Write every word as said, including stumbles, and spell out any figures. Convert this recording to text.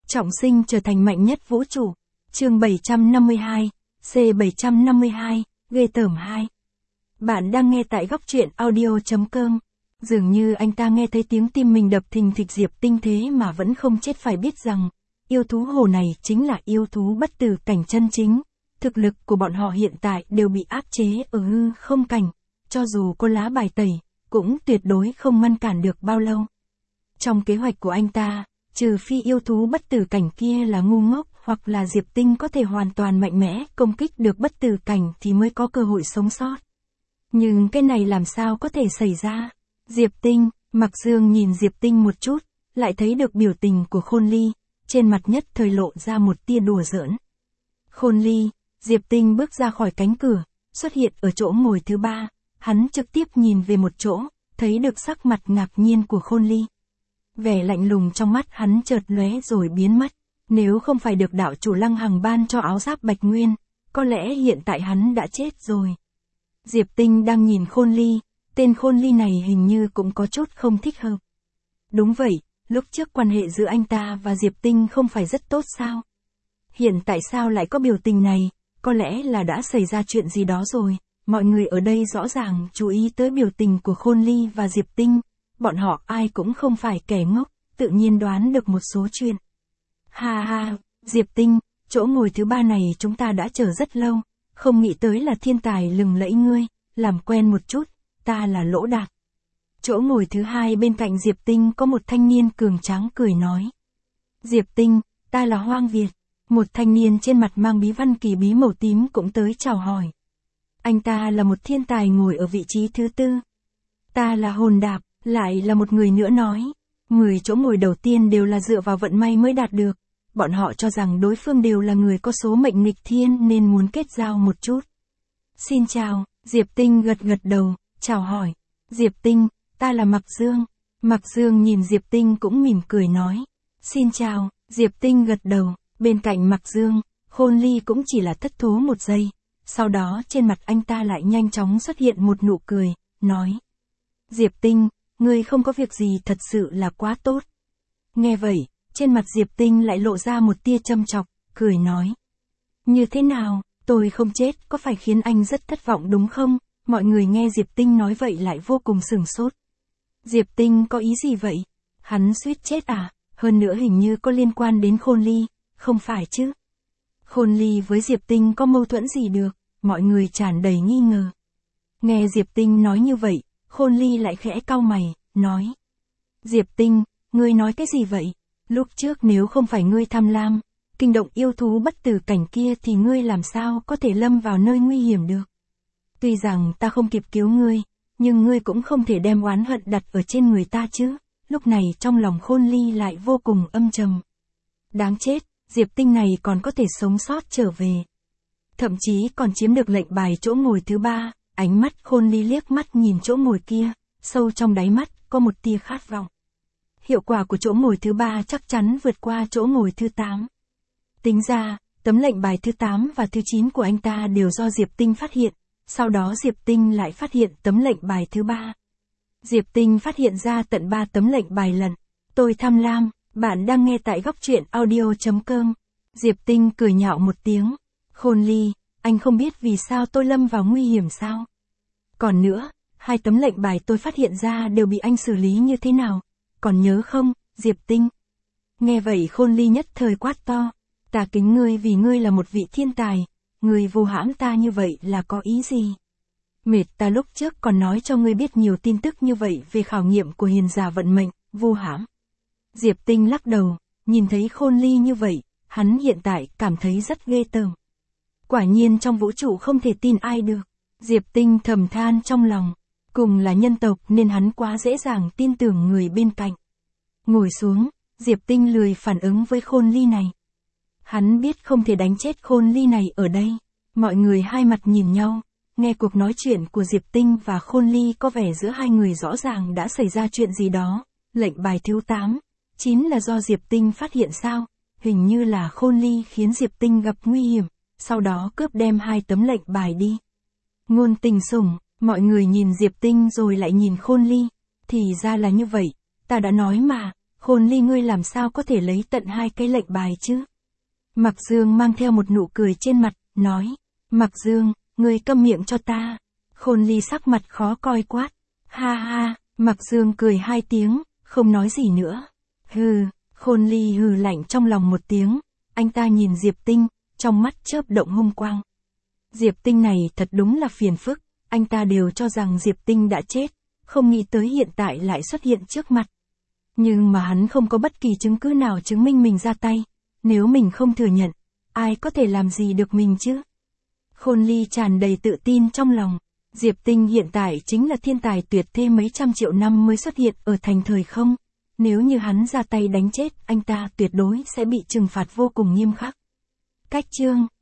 Trọng sinh trở thành mạnh nhất vũ trụ. Chương bảy trăm năm mươi hai, C bảy trăm năm mươi hai, ghê tởm hai. Bạn đang nghe tại góc truyện audio.com. Dường như anh ta nghe thấy tiếng tim mình đập thình thịch. Diệp Tinh thế mà vẫn không chết, phải biết rằng, yêu thú hồ này chính là yêu thú bất tử cảnh chân chính. Thực lực của bọn họ hiện tại đều bị áp chế ở hư không cảnh. Cho dù có lá bài tẩy, cũng tuyệt đối không ngăn cản được bao lâu. Trong kế hoạch của anh ta, trừ phi yêu thú bất tử cảnh kia là ngu ngốc, hoặc là Diệp Tinh có thể hoàn toàn mạnh mẽ công kích được bất tử cảnh thì mới có cơ hội sống sót. Nhưng cái này làm sao có thể xảy ra? Diệp Tinh, Mạc Dương nhìn Diệp Tinh một chút, lại thấy được biểu tình của Khôn Ly, trên mặt nhất thời lộ ra một tia đùa giỡn. Khôn Ly, Diệp Tinh bước ra khỏi cánh cửa, xuất hiện ở chỗ ngồi thứ ba, hắn trực tiếp nhìn về một chỗ, thấy được sắc mặt ngạc nhiên của Khôn Ly. Vẻ lạnh lùng trong mắt hắn chợt lóe rồi biến mất, nếu không phải được đạo chủ Lăng Hằng ban cho áo giáp bạch nguyên, có lẽ hiện tại hắn đã chết rồi. Diệp Tinh đang nhìn Khôn Ly, tên Khôn Ly này hình như cũng có chút không thích hợp. Đúng vậy, lúc trước quan hệ giữa anh ta và Diệp Tinh không phải rất tốt sao? Hiện tại sao lại có biểu tình này, có lẽ là đã xảy ra chuyện gì đó rồi. Mọi người ở đây rõ ràng chú ý tới biểu tình của Khôn Ly và Diệp Tinh, bọn họ ai cũng không phải kẻ ngốc, tự nhiên đoán được một số chuyện. Ha ha, Diệp Tinh, chỗ ngồi thứ ba này chúng ta đã chờ rất lâu, không nghĩ tới là thiên tài lừng lẫy ngươi, làm quen một chút, ta là Lỗ Đạt. Chỗ ngồi thứ hai bên cạnh Diệp Tinh có một thanh niên cường tráng cười nói. Diệp Tinh, ta là Hoang Việt. Một thanh niên trên mặt mang bí văn kỳ bí màu tím cũng tới chào hỏi. Anh ta là một thiên tài ngồi ở vị trí thứ tư. Ta là Hồn Đạp, lại là một người nữa nói. Người chỗ ngồi đầu tiên đều là dựa vào vận may mới đạt được. Bọn họ cho rằng đối phương đều là người có số mệnh nghịch thiên nên muốn kết giao một chút. Xin chào, Diệp Tinh gật gật đầu, chào hỏi. Diệp Tinh, ta là Mạc Dương. Mạc Dương nhìn Diệp Tinh cũng mỉm cười nói. Xin chào, Diệp Tinh gật đầu. Bên cạnh Mạc Dương, Khôn Ly cũng chỉ là thất thố một giây. Sau đó trên mặt anh ta lại nhanh chóng xuất hiện một nụ cười, nói. Diệp Tinh, ngươi không có việc gì thật sự là quá tốt. Nghe vậy, trên mặt Diệp Tinh lại lộ ra một tia châm chọc, cười nói. Như thế nào, tôi không chết có phải khiến anh rất thất vọng đúng không? Mọi người nghe Diệp Tinh nói vậy lại vô cùng sửng sốt. Diệp Tinh có ý gì vậy? Hắn suýt chết à? Hơn nữa hình như có liên quan đến Khôn Ly, không phải chứ? Khôn Ly với Diệp Tinh có mâu thuẫn gì được? Mọi người tràn đầy nghi ngờ. Nghe Diệp Tinh nói như vậy, Khôn Ly lại khẽ cau mày, nói. Diệp Tinh, ngươi nói cái gì vậy? Lúc trước nếu không phải ngươi tham lam, kinh động yêu thú bất tử cảnh kia thì ngươi làm sao có thể lâm vào nơi nguy hiểm được? Tuy rằng ta không kịp cứu ngươi, nhưng ngươi cũng không thể đem oán hận đặt ở trên người ta chứ. Lúc này trong lòng Khôn Ly lại vô cùng âm trầm. Đáng chết, Diệp Tinh này còn có thể sống sót trở về. Thậm chí còn chiếm được lệnh bài chỗ ngồi thứ ba. Ánh mắt Khôn Ly liếc mắt nhìn chỗ ngồi kia, sâu trong đáy mắt có một tia khát vọng. Hiệu quả của chỗ ngồi thứ ba chắc chắn vượt qua chỗ ngồi thứ tám. Tính ra, tấm lệnh bài thứ tám và thứ chín của anh ta đều do Diệp Tinh phát hiện, sau đó Diệp Tinh lại phát hiện tấm lệnh bài thứ ba. Diệp Tinh phát hiện ra tận ba tấm lệnh bài lần. Tôi tham lam, bạn đang nghe tại góc truyện audio.com. Diệp Tinh cười nhạo một tiếng. Khôn Ly, anh không biết vì sao tôi lâm vào nguy hiểm sao? Còn nữa, hai tấm lệnh bài tôi phát hiện ra đều bị anh xử lý như thế nào? Còn nhớ không, Diệp Tinh? Nghe vậy Khôn Ly nhất thời quát to. Ta kính ngươi vì ngươi là một vị thiên tài. Ngươi vu hãm ta như vậy là có ý gì? Mệt, ta lúc trước còn nói cho ngươi biết nhiều tin tức như vậy về khảo nghiệm của hiền giả vận mệnh, vu hãm. Diệp Tinh lắc đầu, nhìn thấy Khôn Ly như vậy, hắn hiện tại cảm thấy rất ghê tởm. Quả nhiên trong vũ trụ không thể tin ai được. Diệp Tinh thầm than trong lòng. Cùng là nhân tộc nên hắn quá dễ dàng tin tưởng người bên cạnh. Ngồi xuống, Diệp Tinh lười phản ứng với Khôn Ly này. Hắn biết không thể đánh chết Khôn Ly này ở đây. Mọi người hai mặt nhìn nhau, nghe cuộc nói chuyện của Diệp Tinh và Khôn Ly có vẻ giữa hai người rõ ràng đã xảy ra chuyện gì đó. Lệnh bài thứ tám, chín là do Diệp Tinh phát hiện sao? Hình như là Khôn Ly khiến Diệp Tinh gặp nguy hiểm, sau đó cướp đem hai tấm lệnh bài đi. Ngôn Tình sủng, mọi người nhìn Diệp Tinh rồi lại nhìn Khôn Ly. Thì ra là như vậy, ta đã nói mà, Khôn Ly ngươi làm sao có thể lấy tận hai cái lệnh bài chứ? Mạc Dương mang theo một nụ cười trên mặt, nói. Mạc Dương, ngươi câm miệng cho ta. Khôn Ly sắc mặt khó coi quát. Ha ha, Mạc Dương cười hai tiếng, không nói gì nữa. Hừ, Khôn Ly hừ lạnh trong lòng một tiếng, anh ta nhìn Diệp Tinh, trong mắt chớp động hung quang. Diệp Tinh này thật đúng là phiền phức, anh ta đều cho rằng Diệp Tinh đã chết, không nghĩ tới hiện tại lại xuất hiện trước mặt. Nhưng mà hắn không có bất kỳ chứng cứ nào chứng minh mình ra tay, nếu mình không thừa nhận, ai có thể làm gì được mình chứ? Khôn Ly tràn đầy tự tin trong lòng, Diệp Tinh hiện tại chính là thiên tài tuyệt thế mấy trăm triệu năm mới xuất hiện ở thành thời không, nếu như hắn ra tay đánh chết anh ta tuyệt đối sẽ bị trừng phạt vô cùng nghiêm khắc. Cách chương